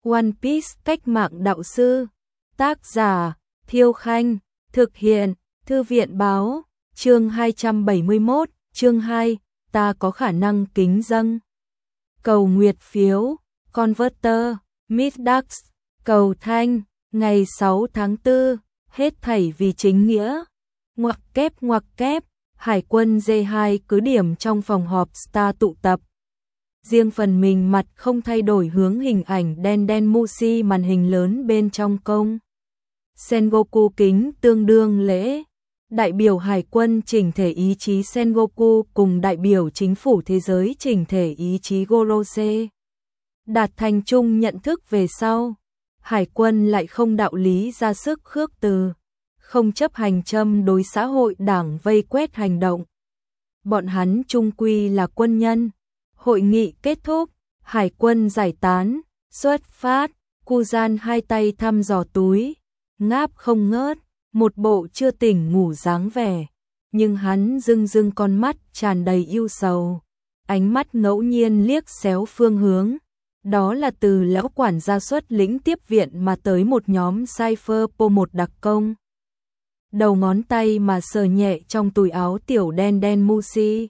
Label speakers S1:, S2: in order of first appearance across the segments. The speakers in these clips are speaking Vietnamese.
S1: One Piece cách mạng đạo sư. Tác giả Thiêu Khanh. Thực hiện Thư viện Báo. Chương 271. Chương 2. Ta có khả năng kính dâng. Cầu nguyệt phiếu. Converter. Midax. Cầu thanh. Ngày 6 tháng 4. Hết thảy vì chính nghĩa. Ngoặc kép. Hải quân D2 cứ điểm trong phòng họp Star tụ tập. Riêng phần mình mặt không thay đổi hướng hình ảnh đen Mushi màn hình lớn bên trong công. Sengoku kính tương đương lễ. Đại biểu hải quân chỉnh thể ý chí Sengoku cùng đại biểu chính phủ thế giới chỉnh thể ý chí Gorose. Đạt thành chung nhận thức về sau. Hải quân lại không đạo lý ra sức khước từ. Không chấp hành châm đối xã hội đảng vây quét hành động. Bọn hắn chung quy là quân nhân. Hội nghị kết thúc, hải quân giải tán, xuất phát, Kuzan hai tay thăm dò túi, ngáp không ngớt, một bộ chưa tỉnh ngủ dáng vẻ, nhưng hắn rưng con mắt tràn đầy ưu sầu, ánh mắt ngẫu nhiên liếc xéo phương hướng, đó là từ lão quản gia xuất lĩnh tiếp viện mà tới một nhóm Cypher Po một đặc công. Đầu ngón tay mà sờ nhẹ trong túi áo tiểu đen Mushi.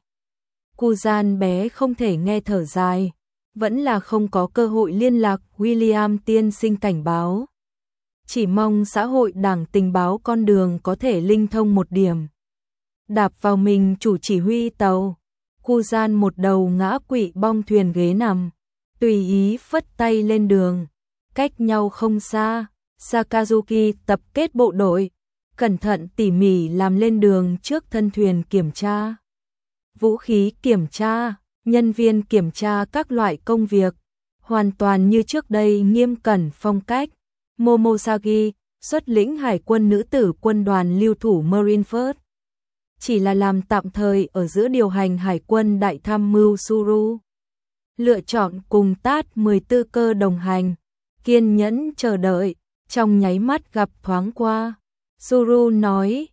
S1: Kuzan bé không thể nghe thở dài, vẫn là không có cơ hội liên lạc. William tiên sinh cảnh báo, chỉ mong xã hội đảng tình báo con đường có thể linh thông một điểm. Đạp vào mình chủ chỉ huy tàu, Kuzan một đầu ngã quỵ bong thuyền ghế nằm, tùy ý phất tay lên đường. Cách nhau không xa, Sakazuki tập kết bộ đội, cẩn thận tỉ mỉ làm lên đường trước thân thuyền kiểm tra. Vũ khí kiểm tra, nhân viên kiểm tra các loại công việc, hoàn toàn như trước đây nghiêm cẩn phong cách. Momosagi, xuất lĩnh hải quân nữ tử quân đoàn lưu thủ Marineford. Chỉ là làm tạm thời ở giữa điều hành hải quân đại tham mưu Suru. Lựa chọn cùng TAT 14 cơ đồng hành, kiên nhẫn chờ đợi, trong nháy mắt gặp thoáng qua. Suru nói,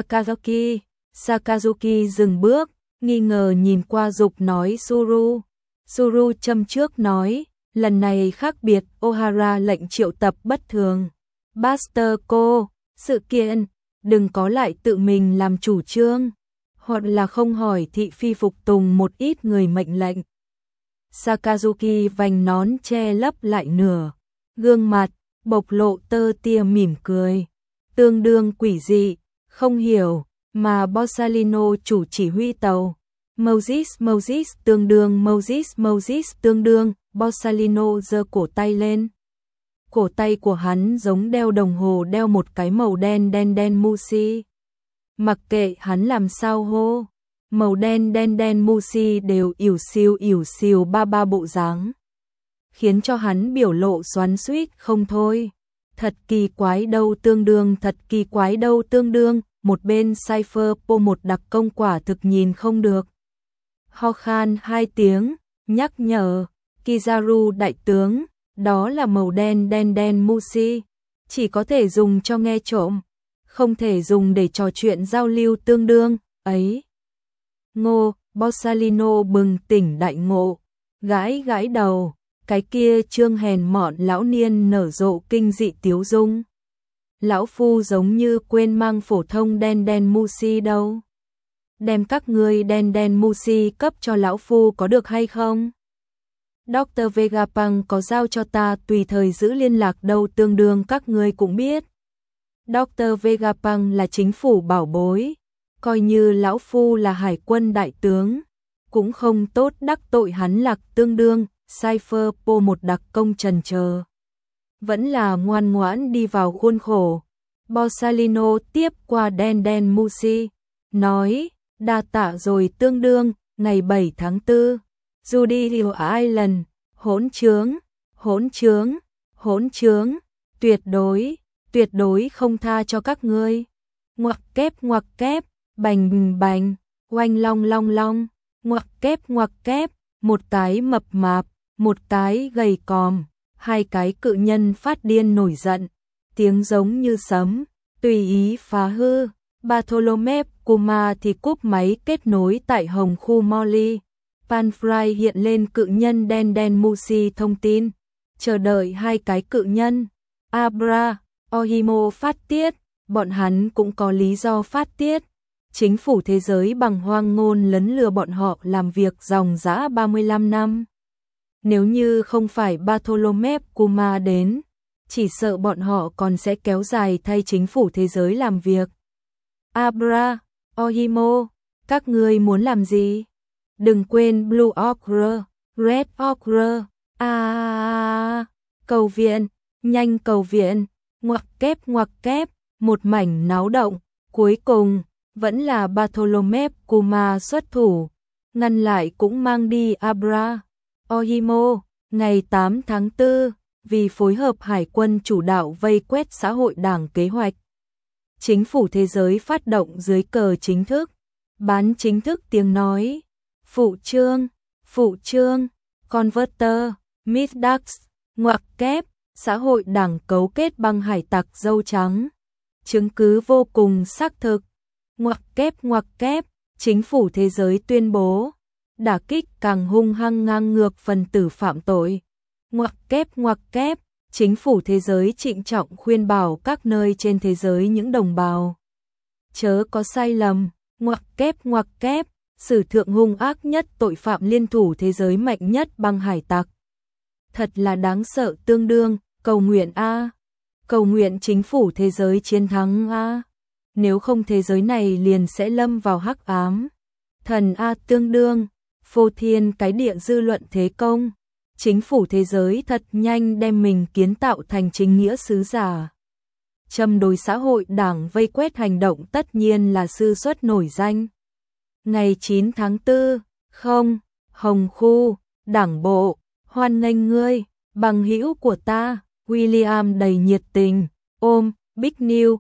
S1: Sakazuki dừng bước. Nghi ngờ nhìn qua dục nói Suru. Suru châm trước nói, lần này khác biệt, Ohara lệnh triệu tập bất thường. Buster cô, sự kiện, đừng có lại tự mình làm chủ trương, hoặc là không hỏi thị phi phục tùng một ít người mệnh lệnh. Sakazuki vành nón che lấp lại nửa, gương mặt, bộc lộ tơ tia mỉm cười, tương đương quỷ dị, không hiểu. Mà Borsalino chủ chỉ huy tàu. Moses tương đương, Borsalino giơ cổ tay lên. Cổ tay của hắn giống đeo đồng hồ đeo một cái màu đen Mushi. Mặc kệ hắn làm sao hô, màu đen Mushi đều ỉu xìu ba bộ dáng, khiến cho hắn biểu lộ xoắn xuýt không thôi. Thật kỳ quái đâu tương đương. Một bên Cypher Po một đặc công quả thực nhìn không được. Ho khan 2 tiếng, nhắc nhở, Kizaru đại tướng, đó là màu đen Mushi, chỉ có thể dùng cho nghe trộm, không thể dùng để trò chuyện giao lưu tương đương, ấy. Ngô, Borsalino bừng tỉnh đại ngộ, gãi đầu, cái kia trương hèn mọn lão niên nở rộ kinh dị tiếu dung. Lão phu giống như quên mang phổ thông đen Mushi đâu. Đem các ngươi đen Mushi cấp cho lão phu có được hay không? Dr. Vegapunk có giao cho ta tùy thời giữ liên lạc đâu tương đương các ngươi cũng biết. Dr. Vegapunk là chính phủ bảo bối, coi như lão phu là hải quân đại tướng, cũng không tốt đắc tội hắn lạc tương đương. Cypher Po một đặc công trần chờ, vẫn là ngoan ngoãn đi vào khuôn khổ. Borsalino tiếp qua đen Mushi, nói, đa tạ rồi tương đương, ngày 7 tháng 4, Judicial Island, hỗn trướng, tuyệt đối không tha cho các ngươi. Ngoặc kép, bành, oanh long, ngoặc kép, một cái mập mạp, một cái gầy còm. Hai cái cự nhân phát điên nổi giận, tiếng giống như sấm, tùy ý phá hư. Bartholomew Kuma thì cúp máy kết nối tại Hồng khu Molly. Panfry hiện lên cự nhân đen Mushi thông tin. chờ đợi hai cái cự nhân, Abra, Ohimo phát tiết, bọn hắn cũng có lý do phát tiết. Chính phủ thế giới bằng hoang ngôn lấn lừa bọn họ làm việc dòng dã 35 năm. Nếu như không phải Bartholomew Kuma đến, chỉ sợ bọn họ còn sẽ kéo dài thay chính phủ thế giới làm việc. Abra, Ohimo, các ngươi muốn làm gì? Đừng quên Blue Ochre, Red Ochre, cầu viện, nhanh cầu viện, ngoặc kép, một mảnh náo động, cuối cùng, vẫn là Bartholomew Kuma xuất thủ, ngăn lại cũng mang đi Abra, Ohimo, ngày 8 tháng 4, vì phối hợp hải quân chủ đạo vây quét xã hội đảng kế hoạch. Chính phủ thế giới phát động dưới cờ chính thức, bán chính thức tiếng nói, phụ trương, converter, Midax, ngoặc kép, xã hội đảng cấu kết băng hải tặc dâu trắng. Chứng cứ vô cùng xác thực, ngoặc kép, chính phủ thế giới tuyên bố, đả kích càng hung hăng ngang ngược phần tử phạm tội. Ngoặc kép, chính phủ thế giới trịnh trọng khuyên bảo các nơi trên thế giới những đồng bào chớ có sai lầm. Ngoặc kép, sử thượng hung ác nhất tội phạm liên thủ thế giới mạnh nhất băng hải tặc. Thật là đáng sợ tương đương, cầu nguyện a. Cầu nguyện chính phủ thế giới chiến thắng a. Nếu không thế giới này liền sẽ lâm vào hắc ám. Thần a tương đương, phô thiên cái địa dư luận thế công. Chính phủ thế giới thật nhanh đem mình kiến tạo thành chính nghĩa sứ giả. Châm đối xã hội đảng vây quét hành động tất nhiên là sư xuất nổi danh. Ngày 9 tháng 4, Hồng Khu, đảng bộ, hoan nghênh ngươi, bằng hữu của ta, William đầy nhiệt tình, ôm, Big New,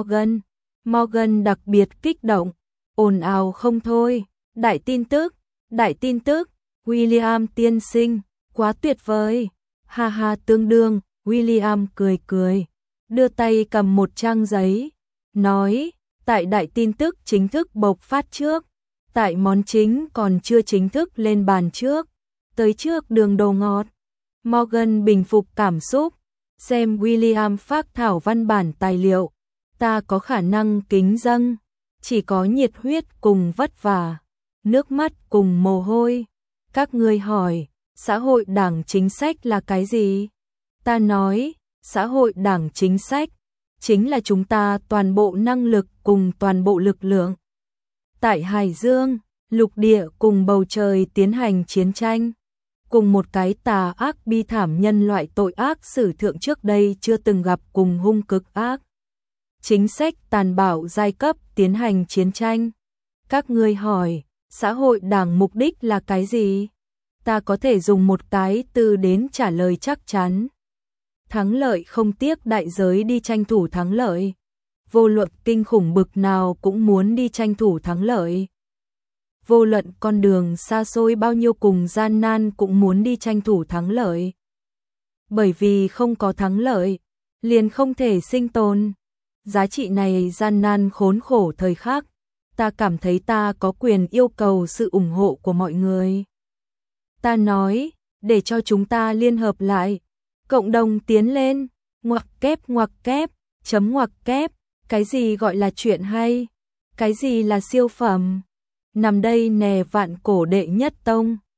S1: Morgan đặc biệt kích động, ồn ào không thôi, đại tin tức, William tiên sinh, quá tuyệt vời, ha ha tương đương, William cười, đưa tay cầm một trang giấy, nói, tại đại tin tức chính thức bộc phát trước, tại món chính còn chưa chính thức lên bàn trước, tới trước đường đồ ngọt. Morgan bình phục cảm xúc, xem William phác thảo văn bản tài liệu, ta có khả năng kính dâng, chỉ có nhiệt huyết cùng vất vả, nước mắt cùng mồ hôi. Các ngươi hỏi, xã hội đảng chính sách là cái gì? Ta nói, xã hội đảng chính sách chính là chúng ta toàn bộ năng lực cùng toàn bộ lực lượng. Tại Hải Dương, lục địa cùng bầu trời tiến hành chiến tranh, cùng một cái tà ác bi thảm nhân loại tội ác sử thượng trước đây chưa từng gặp cùng hung cực ác. Chính sách tàn bạo giai cấp tiến hành chiến tranh. Các ngươi hỏi, xã hội đảng mục đích là cái gì? Ta có thể dùng một cái từ đến trả lời chắc chắn. Thắng lợi không tiếc đại giới đi tranh thủ thắng lợi. Vô luận kinh khủng bực nào cũng muốn đi tranh thủ thắng lợi. Vô luận con đường xa xôi bao nhiêu cùng gian nan cũng muốn đi tranh thủ thắng lợi. Bởi vì không có thắng lợi, liền không thể sinh tồn. Giá trị này gian nan khốn khổ thời khắc, ta cảm thấy ta có quyền yêu cầu sự ủng hộ của mọi người. Ta nói, để cho chúng ta liên hợp lại, cộng đồng tiến lên, ngoặc kép, chấm ngoặc kép, cái gì gọi là chuyện hay, cái gì là siêu phẩm. Nằm đây nè vạn cổ đệ nhất tông.